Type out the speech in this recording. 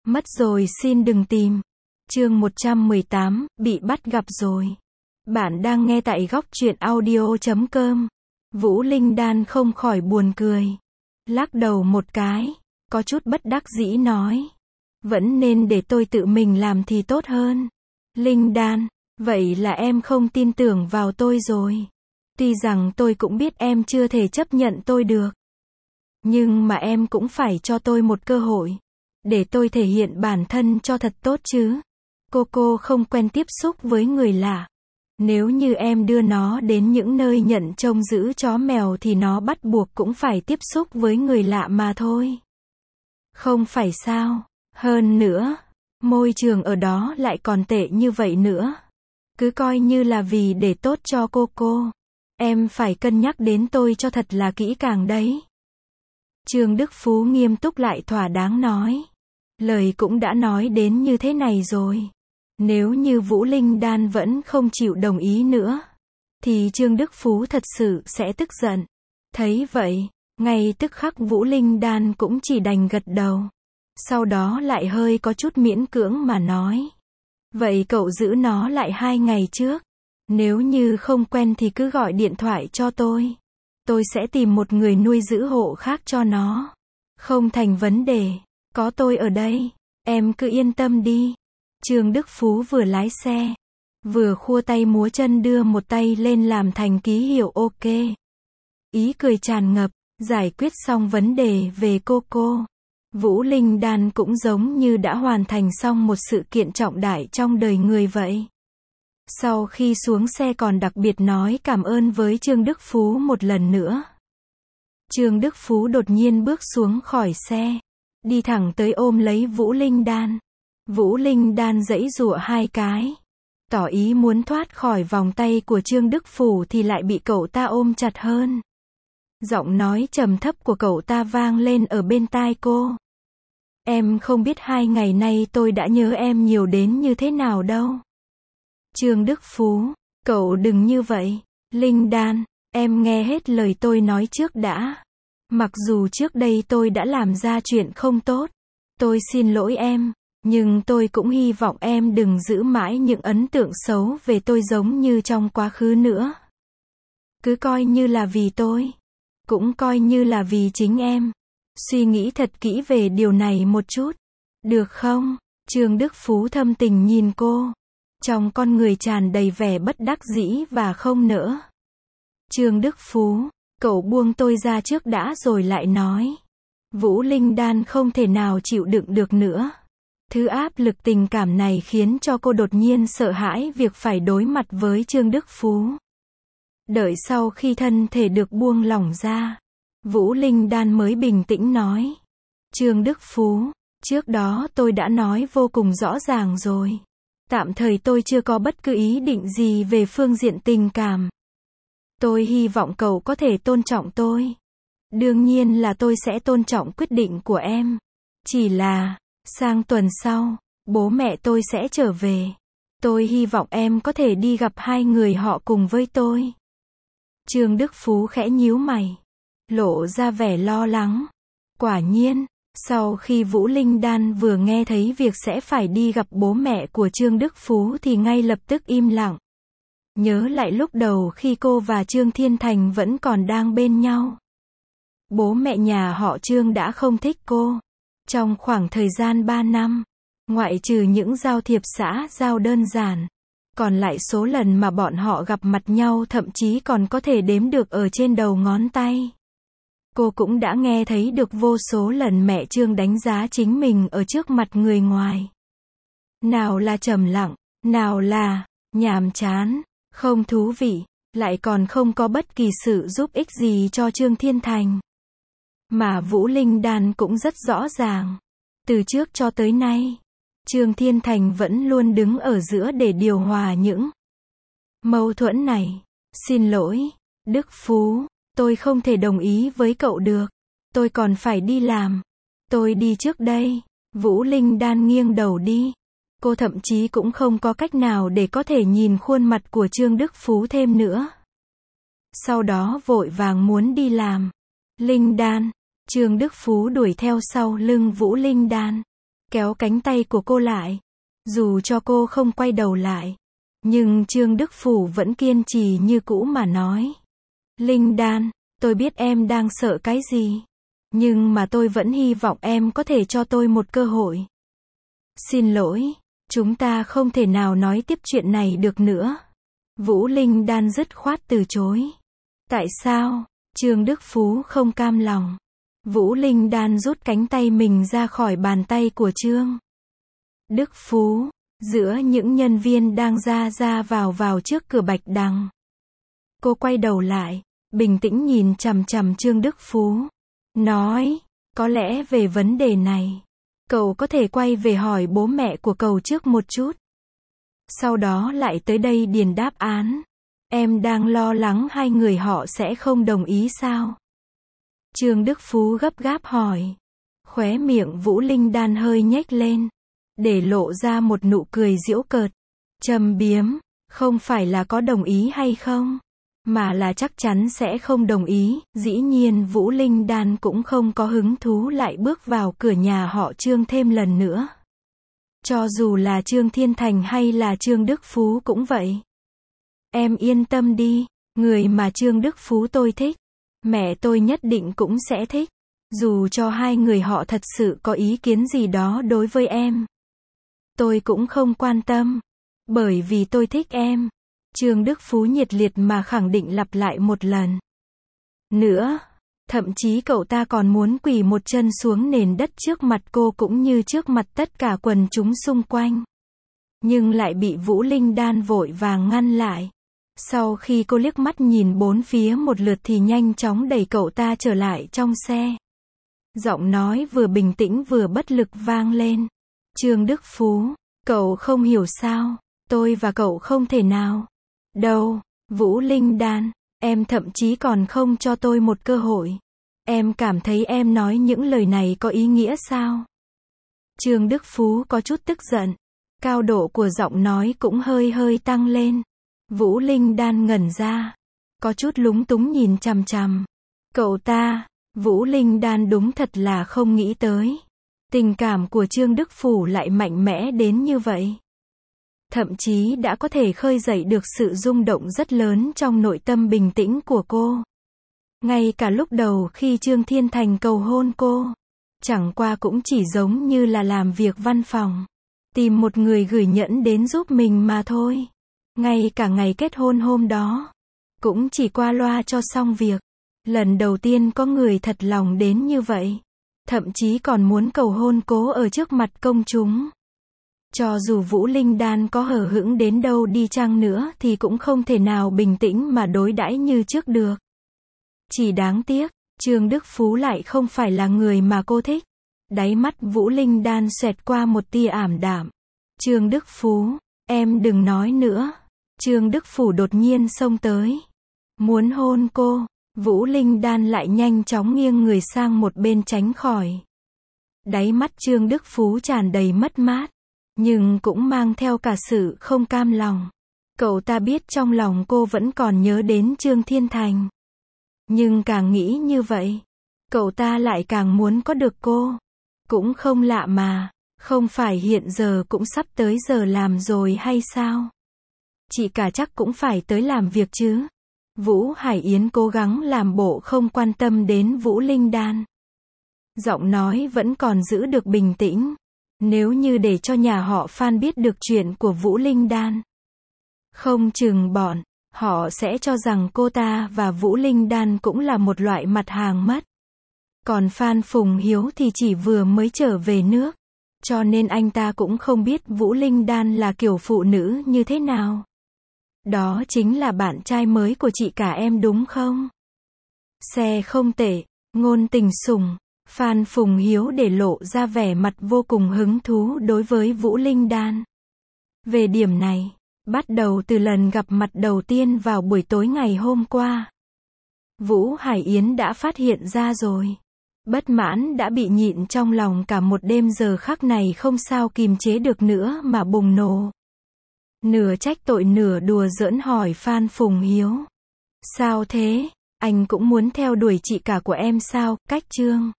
Mất rồi xin đừng tìm. Chương 118, bị bắt gặp rồi. Bạn đang nghe tại góc truyện audio.com. Vũ Linh Đan không khỏi buồn cười. Lắc đầu một cái, có chút bất đắc dĩ nói. Vẫn nên để tôi tự mình làm thì tốt hơn. Linh Đan, vậy là em không tin tưởng vào tôi rồi. Tuy rằng tôi cũng biết em chưa thể chấp nhận tôi được. Nhưng mà em cũng phải cho tôi một cơ hội. Để tôi thể hiện bản thân cho thật tốt chứ. Cô không quen tiếp xúc với người lạ. Nếu như em đưa nó đến những nơi nhận trông giữ chó mèo thì nó bắt buộc cũng phải tiếp xúc với người lạ mà thôi. Không phải sao? Hơn nữa, môi trường ở đó lại còn tệ như vậy nữa. Cứ coi như là vì để tốt cho cô. Em phải cân nhắc đến tôi cho thật là kỹ càng đấy. Trương Đức Phú nghiêm túc lại thỏa đáng nói. Lời cũng đã nói đến như thế này rồi. Nếu như Vũ Linh Đan vẫn không chịu đồng ý nữa, thì Trương Đức Phú thật sự sẽ tức giận. Thấy vậy, ngay tức khắc Vũ Linh Đan cũng chỉ đành gật đầu. Sau đó lại hơi có chút miễn cưỡng mà nói. Vậy cậu giữ nó lại 2 ngày trước. Nếu như không quen thì cứ gọi điện thoại cho tôi. Tôi sẽ tìm một người nuôi giữ hộ khác cho nó. Không thành vấn đề. Có tôi ở đây. Em cứ yên tâm đi. Trương Đức Phú vừa lái xe, vừa khua tay múa chân đưa một tay lên làm thành ký hiệu OK. Ý cười tràn ngập, giải quyết xong vấn đề về cô. Vũ Linh Đan cũng giống như đã hoàn thành xong một sự kiện trọng đại trong đời người vậy. Sau khi xuống xe còn đặc biệt nói cảm ơn với Trương Đức Phú một lần nữa. Trương Đức Phú đột nhiên bước xuống khỏi xe, đi thẳng tới ôm lấy Vũ Linh Đan. Vũ Linh Đan giãy giụa 2 cái, tỏ ý muốn thoát khỏi vòng tay của Trương Đức Phú thì lại bị cậu ta ôm chặt hơn. Giọng nói trầm thấp của cậu ta vang lên ở bên tai cô. Em không biết 2 ngày nay tôi đã nhớ em nhiều đến như thế nào đâu. Trương Đức Phú, cậu đừng như vậy. Linh Đan, em nghe hết lời tôi nói trước đã. Mặc dù trước đây tôi đã làm ra chuyện không tốt, tôi xin lỗi em. Nhưng tôi cũng hy vọng em đừng giữ mãi những ấn tượng xấu về tôi giống như trong quá khứ nữa. Cứ coi như là vì tôi. Cũng coi như là vì chính em. Suy nghĩ thật kỹ về điều này một chút. Được không? Trương Đức Phú thâm tình nhìn cô. Trong con người tràn đầy vẻ bất đắc dĩ và không nỡ. Trương Đức Phú, cậu buông tôi ra trước đã rồi lại nói. Vũ Linh Đan không thể nào chịu đựng được nữa. Thứ áp lực tình cảm này khiến cho cô đột nhiên sợ hãi việc phải đối mặt với Trương Đức Phú. Đợi sau khi thân thể được buông lỏng ra, Vũ Linh Đan mới bình tĩnh nói. Trương Đức Phú, trước đó tôi đã nói vô cùng rõ ràng rồi. Tạm thời tôi chưa có bất cứ ý định gì về phương diện tình cảm. Tôi hy vọng cậu có thể tôn trọng tôi. Đương nhiên là tôi sẽ tôn trọng quyết định của em. Chỉ là, sang tuần sau, bố mẹ tôi sẽ trở về. Tôi hy vọng em có thể đi gặp 2 người họ cùng với tôi. Trương Đức Phú khẽ nhíu mày, lộ ra vẻ lo lắng. Quả nhiên, sau khi Vũ Linh Đan vừa nghe thấy việc sẽ phải đi gặp bố mẹ của Trương Đức Phú thì ngay lập tức im lặng. Nhớ lại lúc đầu khi cô và Trương Thiên Thành vẫn còn đang bên nhau. Bố mẹ nhà họ Trương đã không thích cô. Trong khoảng thời gian 3 năm, ngoại trừ những giao thiệp xã giao đơn giản, còn lại số lần mà bọn họ gặp mặt nhau thậm chí còn có thể đếm được ở trên đầu ngón tay. Cô cũng đã nghe thấy được vô số lần mẹ Trương đánh giá chính mình ở trước mặt người ngoài. Nào là trầm lặng, nào là nhàm chán, không thú vị, lại còn không có bất kỳ sự giúp ích gì cho Trương Thiên Thành. Mà Vũ Linh Đan cũng rất rõ ràng. Từ trước cho tới nay, Trương Thiên Thành vẫn luôn đứng ở giữa để điều hòa những mâu thuẫn này. Xin lỗi, Đức Phú, tôi không thể đồng ý với cậu được. Tôi còn phải đi làm. Tôi đi trước đây. Vũ Linh Đan nghiêng đầu đi. Cô thậm chí cũng không có cách nào để có thể nhìn khuôn mặt của Trương Đức Phú thêm nữa. Sau đó vội vàng muốn đi làm. Linh Đan. Trương Đức Phú đuổi theo sau lưng Vũ Linh Đan. kéo cánh tay của cô lại. Dù cho cô không quay đầu lại, nhưng Trương Đức Phủ vẫn kiên trì như cũ mà nói. Linh Đan, tôi biết em đang sợ cái gì. Nhưng mà tôi vẫn hy vọng em có thể cho tôi một cơ hội. Xin lỗi, chúng ta không thể nào nói tiếp chuyện này được nữa. Vũ Linh Đan dứt khoát từ chối. Tại sao? Trương Đức Phú không cam lòng. Vũ Linh Đan rút cánh tay mình ra khỏi bàn tay của Trương Đức Phú, giữa những nhân viên đang ra vào trước cửa Bạch Đằng. Cô quay đầu lại, bình tĩnh nhìn chằm chằm Trương Đức Phú, nói, có lẽ về vấn đề này, cậu có thể quay về hỏi bố mẹ của cậu trước một chút. Sau đó lại tới đây điền đáp án. Em đang lo lắng hai người họ sẽ không đồng ý sao? Trương Đức Phú gấp gáp hỏi. Khóe miệng Vũ Linh Đan hơi nhếch lên, để lộ ra một nụ cười giễu cợt, châm biếm, không phải là có đồng ý hay không, mà là chắc chắn sẽ không đồng ý. Dĩ nhiên Vũ Linh Đan cũng không có hứng thú lại bước vào cửa nhà họ Trương thêm lần nữa. Cho dù là Trương Thiên Thành hay là Trương Đức Phú cũng vậy. Em yên tâm đi, người mà Trương Đức Phú tôi thích, mẹ tôi nhất định cũng sẽ thích. Dù cho hai người họ thật sự có ý kiến gì đó đối với em, tôi cũng không quan tâm, bởi vì tôi thích em. Trương Đức Phú nhiệt liệt mà khẳng định lặp lại một lần nữa. Thậm chí cậu ta còn muốn quỳ một chân xuống nền đất trước mặt cô cũng như trước mặt tất cả quần chúng xung quanh. Nhưng lại bị Vũ Linh Đan vội vàng ngăn lại. Sau khi cô liếc mắt nhìn bốn phía một lượt thì nhanh chóng đẩy cậu ta trở lại trong xe. Giọng nói vừa bình tĩnh vừa bất lực vang lên. Trương Đức Phú, cậu không hiểu sao, tôi và cậu không thể nào. Đâu, Vũ Linh Đan, em thậm chí còn không cho tôi một cơ hội. Em cảm thấy em nói những lời này có ý nghĩa sao? Trương Đức Phú có chút tức giận. Cao độ của giọng nói cũng hơi tăng lên. Vũ Linh Đan ngẩn ra, có chút lúng túng nhìn chằm chằm cậu ta. Vũ Linh Đan đúng thật là không nghĩ tới, tình cảm của Trương Đức Phủ lại mạnh mẽ đến như vậy. Thậm chí đã có thể khơi dậy được sự rung động rất lớn trong nội tâm bình tĩnh của cô. Ngay cả lúc đầu khi Trương Thiên Thành cầu hôn cô, chẳng qua cũng chỉ giống như là làm việc văn phòng, tìm một người gửi nhẫn đến giúp mình mà thôi. Ngay cả ngày kết hôn hôm đó, cũng chỉ qua loa cho xong việc. Lần đầu tiên có người thật lòng đến như vậy. Thậm chí còn muốn cầu hôn cô ở trước mặt công chúng. Cho dù Vũ Linh Đan có hờ hững đến đâu đi chăng nữa thì cũng không thể nào bình tĩnh mà đối đãi như trước được. Chỉ đáng tiếc, Trương Đức Phú lại không phải là người mà cô thích. Đáy mắt Vũ Linh Đan xẹt qua một tia ảm đạm. Trương Đức Phú, em đừng nói nữa. Trương Đức Phủ đột nhiên xông tới, muốn hôn cô. Vũ Linh Đan lại nhanh chóng nghiêng người sang một bên tránh khỏi. Đáy mắt Trương Đức Phú tràn đầy mất mát, nhưng cũng mang theo cả sự không cam lòng. Cậu ta biết trong lòng cô vẫn còn nhớ đến Trương Thiên Thành. Nhưng càng nghĩ như vậy, cậu ta lại càng muốn có được cô. Cũng không lạ mà, không phải hiện giờ cũng sắp tới giờ làm rồi hay sao? Chị cả chắc cũng phải tới làm việc chứ. Vũ Hải Yến cố gắng làm bộ không quan tâm đến Vũ Linh Đan. Giọng nói vẫn còn giữ được bình tĩnh. Nếu như để cho nhà họ Phan biết được chuyện của Vũ Linh Đan, không chừng bọn họ sẽ cho rằng cô ta và Vũ Linh Đan cũng là một loại mặt hàng mất. Còn Phan Phùng Hiếu thì chỉ vừa mới trở về nước, cho nên anh ta cũng không biết Vũ Linh Đan là kiểu phụ nữ như thế nào. Đó chính là bạn trai mới của chị cả em đúng không? Xe không tệ, ngôn tình sủng. Phan Phùng Hiếu để lộ ra vẻ mặt vô cùng hứng thú đối với Vũ Linh Đan. Về điểm này, bắt đầu từ lần gặp mặt đầu tiên vào buổi tối ngày hôm qua, Vũ Hải Yến đã phát hiện ra rồi. Bất mãn đã bị nhịn trong lòng cả một đêm giờ khắc này không sao kìm chế được nữa mà bùng nổ. Nửa trách tội nửa đùa giỡn hỏi Phan Phùng Hiếu. Sao thế? Anh cũng muốn theo đuổi chị cả của em sao? Cách Trương